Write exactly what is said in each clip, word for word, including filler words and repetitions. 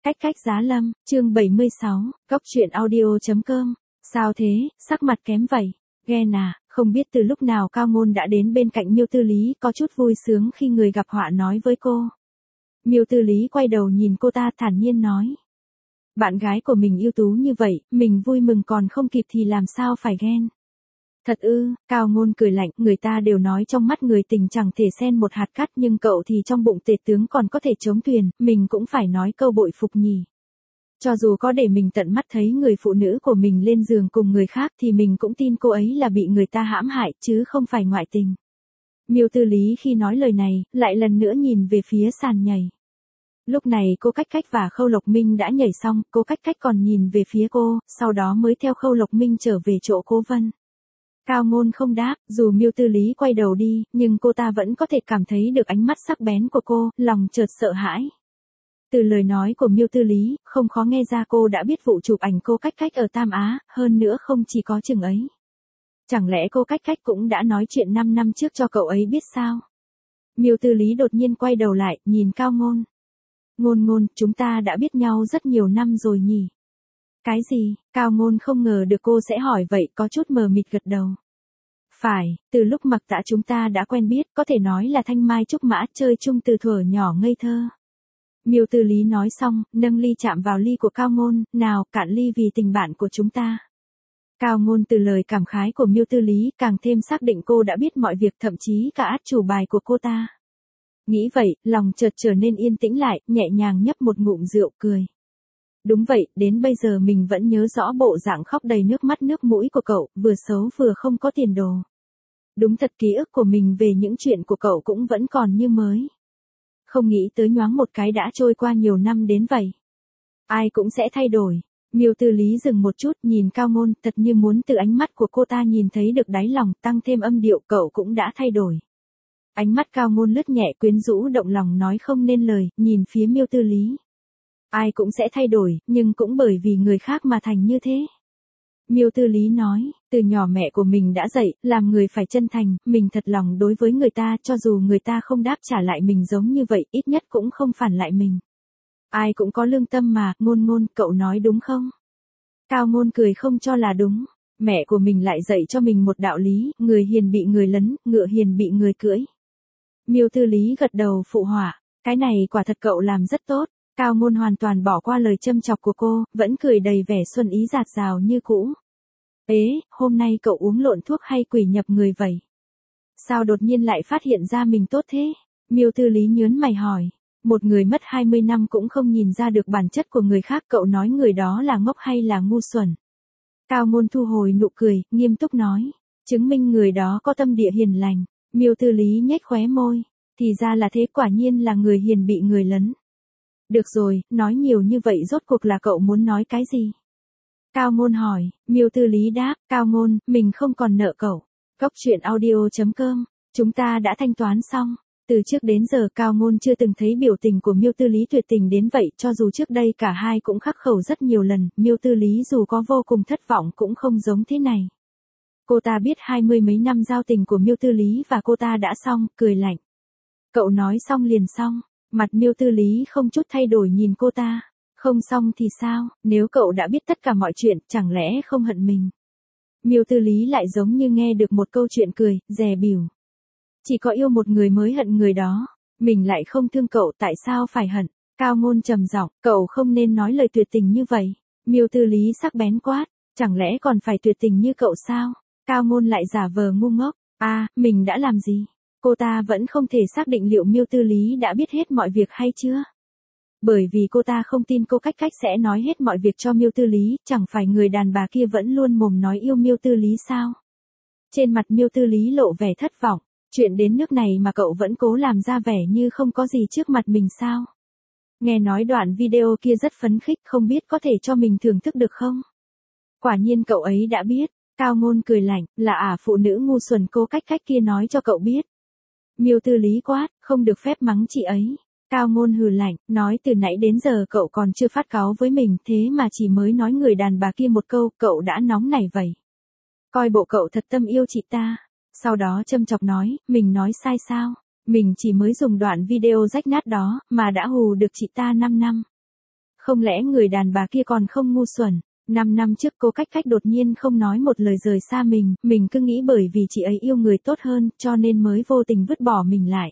Cách cách giá lâm, chương bảy mươi sáu, góc truyện audio chấm com. Sao thế, sắc mặt kém vậy? Ghen à, không biết từ lúc nào Cao Ngôn đã đến bên cạnh Miêu Tư Lý, có chút vui sướng khi người gặp họa nói với cô. Miêu Tư Lý quay đầu nhìn cô ta thản nhiên nói. Bạn gái của mình ưu tú như vậy, mình vui mừng còn không kịp thì làm sao phải ghen. Thật ư, Cao Ngôn cười lạnh, người ta đều nói trong mắt người tình chẳng thể xen một hạt cát nhưng cậu thì trong bụng tể tướng còn có thể chống thuyền, mình cũng phải nói câu bội phục nhỉ. Cho dù có để mình tận mắt thấy người phụ nữ của mình lên giường cùng người khác thì mình cũng tin cô ấy là bị người ta hãm hại chứ không phải ngoại tình. Miêu Tư Lý khi nói lời này, lại lần nữa nhìn về phía sàn nhảy. Lúc này cô Cách Cách và Khâu Lộc Minh đã nhảy xong, cô Cách Cách còn nhìn về phía cô, sau đó mới theo Khâu Lộc Minh trở về chỗ Cố Vân. Cao Ngôn không đáp, dù Miêu Tư Lý quay đầu đi, nhưng cô ta vẫn có thể cảm thấy được ánh mắt sắc bén của cô, lòng chợt sợ hãi. Từ lời nói của Miêu Tư Lý, không khó nghe ra cô đã biết vụ chụp ảnh cô Cách Cách ở Tam Á, hơn nữa không chỉ có chừng ấy. Chẳng lẽ cô Cách Cách cũng đã nói chuyện năm năm trước cho cậu ấy biết sao? Miêu Tư Lý đột nhiên quay đầu lại, nhìn Cao Ngôn. Ngôn Ngôn, chúng ta đã biết nhau rất nhiều năm rồi nhỉ? Cái gì? Cao Ngôn không ngờ được cô sẽ hỏi vậy, có chút mờ mịt gật đầu. Phải, từ lúc Mặc Tạ chúng ta đã quen biết, có thể nói là thanh mai trúc mã, chơi chung từ thuở nhỏ ngây thơ. Miêu Tư Lý nói xong, nâng ly chạm vào ly của Cao Ngôn, nào, cạn ly vì tình bạn của chúng ta. Cao Ngôn từ lời cảm khái của Miêu Tư Lý càng thêm xác định cô đã biết mọi việc, thậm chí cả át chủ bài của cô ta. Nghĩ vậy, lòng chợt trở nên yên tĩnh lại, nhẹ nhàng nhấp một ngụm rượu cười. Đúng vậy, đến bây giờ mình vẫn nhớ rõ bộ dạng khóc đầy nước mắt nước mũi của cậu, vừa xấu vừa không có tiền đồ. Đúng thật, ký ức của mình về những chuyện của cậu cũng vẫn còn như mới. Không nghĩ tới nhoáng một cái đã trôi qua nhiều năm đến vậy. Ai cũng sẽ thay đổi. Miêu Tư Lý dừng một chút, nhìn Cao Ngôn, thật như muốn từ ánh mắt của cô ta nhìn thấy được đáy lòng, tăng thêm âm điệu, cậu cũng đã thay đổi. Ánh mắt Cao Ngôn lướt nhẹ, quyến rũ động lòng nói không nên lời, nhìn phía Miêu Tư Lý. Ai cũng sẽ thay đổi, nhưng cũng bởi vì người khác mà thành như thế. Miêu Tư Lý nói, từ nhỏ mẹ của mình đã dạy, làm người phải chân thành, mình thật lòng đối với người ta, cho dù người ta không đáp trả lại mình giống như vậy, ít nhất cũng không phản lại mình. Ai cũng có lương tâm mà, Ngôn Ngôn, cậu nói đúng không? Cao Ngôn cười không cho là đúng. Mẹ của mình lại dạy cho mình một đạo lý, người hiền bị người lấn, ngựa hiền bị người cưỡi. Miêu Tư Lý gật đầu phụ họa, cái này quả thật cậu làm rất tốt. Cao Ngôn hoàn toàn bỏ qua lời châm chọc của cô, vẫn cười đầy vẻ xuân ý dạt dào như cũ. Ế, hôm nay cậu uống lộn thuốc hay quỷ nhập người vậy? Sao đột nhiên lại phát hiện ra mình tốt thế? Miêu Tư Lý nhớn mày hỏi. Một người mất hai mươi năm cũng không nhìn ra được bản chất của người khác, cậu nói người đó là ngốc hay là ngu xuẩn? Cao Ngôn thu hồi nụ cười, nghiêm túc nói. Chứng minh người đó có tâm địa hiền lành. Miêu Tư Lý nhếch khóe môi. Thì ra là thế, quả nhiên là người hiền bị người lấn. Được rồi, nói nhiều như vậy rốt cuộc là cậu muốn nói cái gì? Cao Ngôn hỏi, Miêu Tư Lý đáp, Cao Ngôn, mình không còn nợ cậu. Góc truyện audio chấm com, chúng ta đã thanh toán xong. Từ trước đến giờ Cao Ngôn chưa từng thấy biểu tình của Miêu Tư Lý tuyệt tình đến vậy, cho dù trước đây cả hai cũng khắc khẩu rất nhiều lần, Miêu Tư Lý dù có vô cùng thất vọng cũng không giống thế này. Cô ta biết hai mươi mấy năm giao tình của Miêu Tư Lý và cô ta đã xong, cười lạnh. Cậu nói xong liền xong. Mặt Miêu Tư Lý không chút thay đổi nhìn cô ta. Không xong thì sao, nếu cậu đã biết tất cả mọi chuyện, chẳng lẽ không hận mình? Miêu Tư Lý lại giống như nghe được một câu chuyện cười, dè bỉu. Chỉ có yêu một người mới hận người đó. Mình lại không thương cậu, tại sao phải hận? Cao Ngôn trầm giọng, cậu không nên nói lời tuyệt tình như vậy. Miêu Tư Lý sắc bén quát, chẳng lẽ còn phải tuyệt tình như cậu sao? Cao Ngôn lại giả vờ ngu ngốc, a, à, mình đã làm gì? Cô ta vẫn không thể xác định liệu Miêu Tư Lý đã biết hết mọi việc hay chưa. Bởi vì cô ta không tin cô Cách Cách sẽ nói hết mọi việc cho Miêu Tư Lý, chẳng phải người đàn bà kia vẫn luôn mồm nói yêu Miêu Tư Lý sao? Trên mặt Miêu Tư Lý lộ vẻ thất vọng, chuyện đến nước này mà cậu vẫn cố làm ra vẻ như không có gì trước mặt mình sao? Nghe nói đoạn video kia rất phấn khích, không biết có thể cho mình thưởng thức được không? Quả nhiên cậu ấy đã biết. Cao Ngôn cười lạnh, là ả phụ nữ ngu xuẩn cô Cách Cách kia nói cho cậu biết. Miêu Tư Lý quát, không được phép mắng chị ấy. Cao Ngôn hừ lạnh, nói từ nãy đến giờ cậu còn chưa phát cáu với mình, thế mà chỉ mới nói người đàn bà kia một câu, cậu đã nóng nảy vậy. Coi bộ cậu thật tâm yêu chị ta. Sau đó châm chọc nói, mình nói sai sao? Mình chỉ mới dùng đoạn video rách nát đó, mà đã hù được chị ta năm năm. Không lẽ người đàn bà kia còn không ngu xuẩn? Năm năm trước cô Cách Cách đột nhiên không nói một lời rời xa mình, mình cứ nghĩ bởi vì chị ấy yêu người tốt hơn, cho nên mới vô tình vứt bỏ mình lại.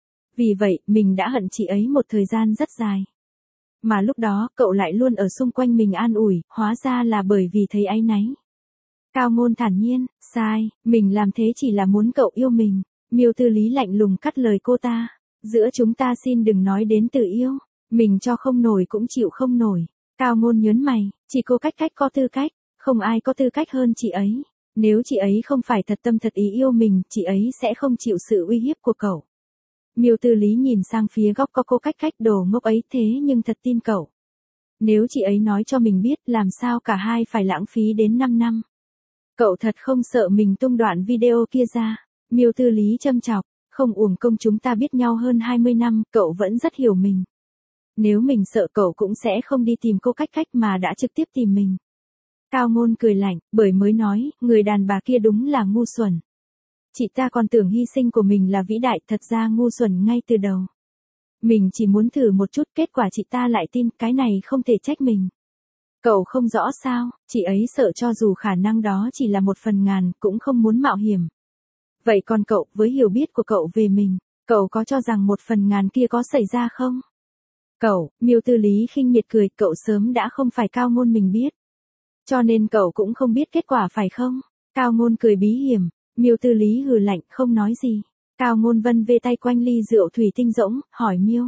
Vì vậy, mình đã hận chị ấy một thời gian rất dài. Mà lúc đó, cậu lại luôn ở xung quanh mình an ủi, hóa ra là bởi vì thấy áy náy. Cao Ngôn thản nhiên, sai, mình làm thế chỉ là muốn cậu yêu mình. Miêu Tư Lý lạnh lùng cắt lời cô ta. Giữa chúng ta xin đừng nói đến từ yêu. Mình cho không nổi cũng chịu không nổi. Cao Ngôn nhớn mày, chỉ cô Cách Cách có tư cách, không ai có tư cách hơn chị ấy. Nếu chị ấy không phải thật tâm thật ý yêu mình, chị ấy sẽ không chịu sự uy hiếp của cậu. Miêu Tư Lý nhìn sang phía góc có cô Cách Cách đồ ngốc ấy thế nhưng thật tin cậu. Nếu chị ấy nói cho mình biết làm sao cả hai phải lãng phí đến năm năm. Cậu thật không sợ mình tung đoạn video kia ra. Miêu Tư Lý châm chọc, không uổng công chúng ta biết nhau hơn hai mươi năm, cậu vẫn rất hiểu mình. Nếu mình sợ cậu cũng sẽ không đi tìm cô Cách Cách mà đã trực tiếp tìm mình. Cao Ngôn cười lạnh, bởi mới nói, người đàn bà kia đúng là ngu xuẩn. Chị ta còn tưởng hy sinh của mình là vĩ đại, thật ra ngu xuẩn ngay từ đầu. Mình chỉ muốn thử một chút, kết quả chị ta lại tin, cái này không thể trách mình. Cậu không rõ sao, chị ấy sợ cho dù khả năng đó chỉ là một phần ngàn, cũng không muốn mạo hiểm. Vậy còn cậu, với hiểu biết của cậu về mình, cậu có cho rằng một phần ngàn kia có xảy ra không? Cậu, Miêu Tư Lý khinh miệt cười, cậu sớm đã không phải Cao Ngôn mình biết. Cho nên cậu cũng không biết kết quả phải không? Cao Ngôn cười bí hiểm, Miêu Tư Lý hừ lạnh, không nói gì. Cao Ngôn vân vê tay quanh ly rượu thủy tinh rỗng, hỏi Miêu.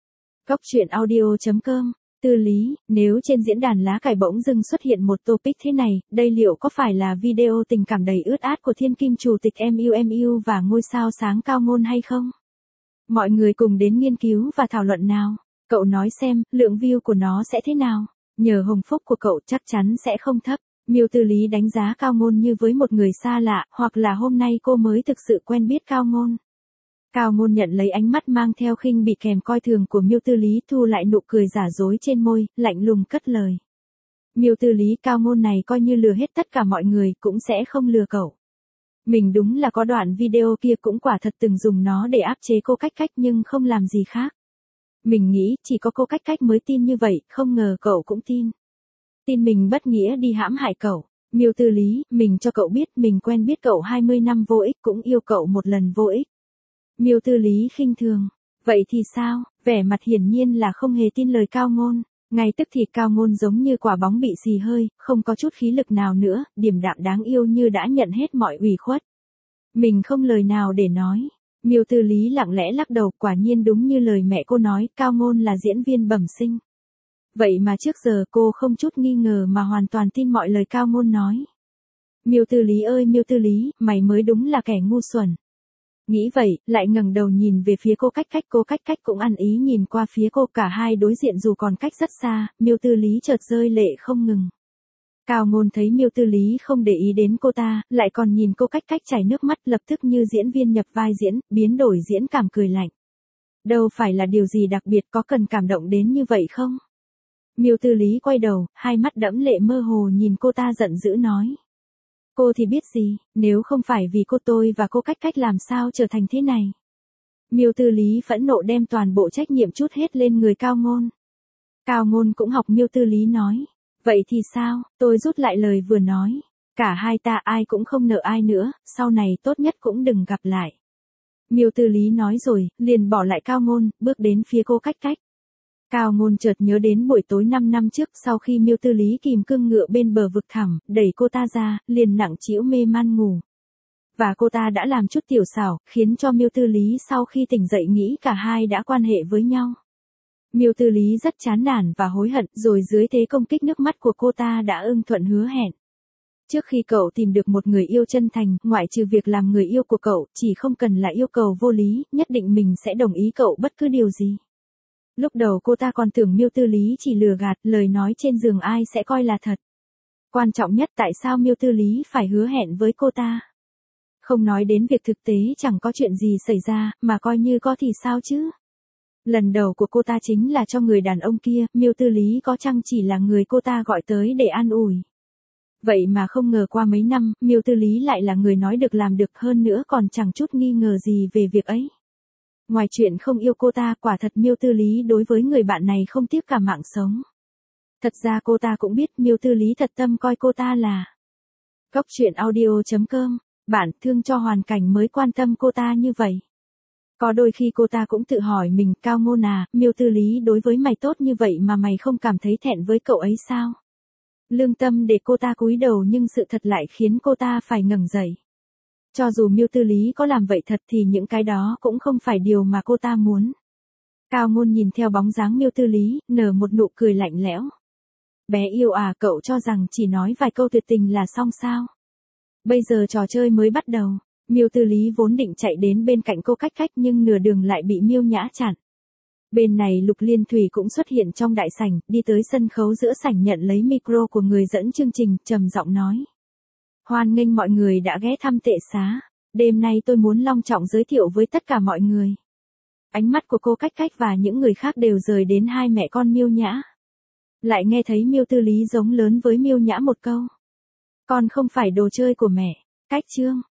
Cóc truyện audio chấm com, Tư Lý, nếu trên diễn đàn lá cải bỗng dưng xuất hiện một topic thế này, đây liệu có phải là video tình cảm đầy ướt át của thiên kim chủ tịch em u em u và ngôi sao sáng Cao Ngôn hay không? Mọi người cùng đến nghiên cứu và thảo luận nào. Cậu nói xem, lượng view của nó sẽ thế nào? Nhờ hồng phúc của cậu chắc chắn sẽ không thấp. Miêu Tư Lý đánh giá Cao Ngôn như với một người xa lạ, hoặc là hôm nay cô mới thực sự quen biết Cao Ngôn. Cao Ngôn nhận lấy ánh mắt mang theo khinh bị kèm coi thường của Miêu Tư Lý, thu lại nụ cười giả dối trên môi, lạnh lùng cất lời. Miêu Tư Lý, Cao Ngôn này coi như lừa hết tất cả mọi người, cũng sẽ không lừa cậu. Mình đúng là có đoạn video kia cũng quả thật từng dùng nó để áp chế cô Cách Cách nhưng không làm gì khác. Mình nghĩ chỉ có cô Cách Cách mới tin như vậy, không ngờ cậu cũng tin. Tin mình bất nghĩa đi hãm hại cậu. Miêu Tư Lý, mình cho cậu biết mình quen biết cậu hai mươi năm vô ích cũng yêu cậu một lần vô ích. Miêu Tư Lý khinh thường. Vậy thì sao? Vẻ mặt hiển nhiên là không hề tin lời Cao Ngôn. Ngay tức thì Cao Ngôn giống như quả bóng bị xì hơi, không có chút khí lực nào nữa, điềm đạm đáng yêu như đã nhận hết mọi ủy khuất. Mình không lời nào để nói. Miêu Tư Lý lặng lẽ lắc đầu, quả nhiên đúng như lời mẹ cô nói, Cao Ngôn là diễn viên bẩm sinh. Vậy mà trước giờ cô không chút nghi ngờ mà hoàn toàn tin mọi lời Cao Ngôn nói. Miêu Tư Lý ơi Miêu Tư Lý, mày mới đúng là kẻ ngu xuẩn. Nghĩ vậy, lại ngẩng đầu nhìn về phía cô Cách Cách, cô Cách Cách cũng ăn ý nhìn qua phía cô, cả hai đối diện dù còn cách rất xa, Miêu Tư Lý chợt rơi lệ không ngừng. Cao Ngôn thấy Miêu Tư Lý không để ý đến cô ta, lại còn nhìn cô Cách Cách chảy nước mắt, lập tức như diễn viên nhập vai diễn, biến đổi diễn cảm cười lạnh. Đâu phải là điều gì đặc biệt, có cần cảm động đến như vậy không? Miêu Tư Lý quay đầu, hai mắt đẫm lệ mơ hồ nhìn cô ta giận dữ nói. Cô thì biết gì, nếu không phải vì cô tôi và cô Cách Cách làm sao trở thành thế này. Miêu Tư Lý phẫn nộ đem toàn bộ trách nhiệm trút hết lên người Cao Ngôn. Cao Ngôn cũng học Miêu Tư Lý nói. Vậy thì sao, tôi rút lại lời vừa nói. Cả hai ta ai cũng không nợ ai nữa, sau này tốt nhất cũng đừng gặp lại. Miêu Tư Lý nói rồi, liền bỏ lại Cao Ngôn, bước đến phía cô Cách Cách. Cao Ngôn chợt nhớ đến buổi tối năm năm trước, sau khi Miêu Tư Lý kìm cương ngựa bên bờ vực thẳm, đẩy cô ta ra, liền nặng trĩu mê man ngủ. Và cô ta đã làm chút tiểu xảo, khiến cho Miêu Tư Lý sau khi tỉnh dậy nghĩ cả hai đã quan hệ với nhau. Miêu Tư Lý rất chán nản và hối hận, rồi dưới thế công kích nước mắt của cô ta đã ưng thuận hứa hẹn. Trước khi cậu tìm được một người yêu chân thành, ngoại trừ việc làm người yêu của cậu, chỉ không cần là yêu cầu vô lý, nhất định mình sẽ đồng ý cậu bất cứ điều gì. Lúc đầu cô ta còn tưởng Miêu Tư Lý chỉ lừa gạt, lời nói trên giường ai sẽ coi là thật. Quan trọng nhất tại sao Miêu Tư Lý phải hứa hẹn với cô ta. Không nói đến việc thực tế chẳng có chuyện gì xảy ra, mà coi như có thì sao chứ. Lần đầu của cô ta chính là cho người đàn ông kia, Miêu Tư Lý có chăng chỉ là người cô ta gọi tới để an ủi. Vậy mà không ngờ qua mấy năm, Miêu Tư Lý lại là người nói được làm được, hơn nữa còn chẳng chút nghi ngờ gì về việc ấy. Ngoài chuyện không yêu cô ta, quả thật Miêu Tư Lý đối với người bạn này không tiếc cả mạng sống. Thật ra cô ta cũng biết Miêu Tư Lý thật tâm coi cô ta là. Góc truyện audio chấm com, bạn thương cho hoàn cảnh mới quan tâm cô ta như vậy. Có đôi khi cô ta cũng tự hỏi mình, Cao Ngôn à, Miêu Tư Lý đối với mày tốt như vậy mà mày không cảm thấy thẹn với cậu ấy sao? Lương tâm để cô ta cúi đầu nhưng sự thật lại khiến cô ta phải ngẩng dậy. Cho dù Miêu Tư Lý có làm vậy thật thì những cái đó cũng không phải điều mà cô ta muốn. Cao Ngôn nhìn theo bóng dáng Miêu Tư Lý, nở một nụ cười lạnh lẽo. Bé yêu à, cậu cho rằng chỉ nói vài câu tuyệt tình là xong sao? Bây giờ trò chơi mới bắt đầu. Miêu Tư Lý vốn định chạy đến bên cạnh cô cách cách nhưng nửa đường lại bị Miêu Nhã chặn. Bên này Lục Liên Thủy cũng xuất hiện trong đại sảnh, đi tới sân khấu giữa sảnh nhận lấy micro của người dẫn chương trình, trầm giọng nói. Hoan nghênh mọi người đã ghé thăm Tệ Xá. Đêm nay tôi muốn long trọng giới thiệu với tất cả mọi người. Ánh mắt của cô cách cách và những người khác đều rời đến hai mẹ con Miêu Nhã. Lại nghe thấy Miêu Tư Lý giống lớn với Miêu Nhã một câu. Con không phải đồ chơi của mẹ. Cách chương.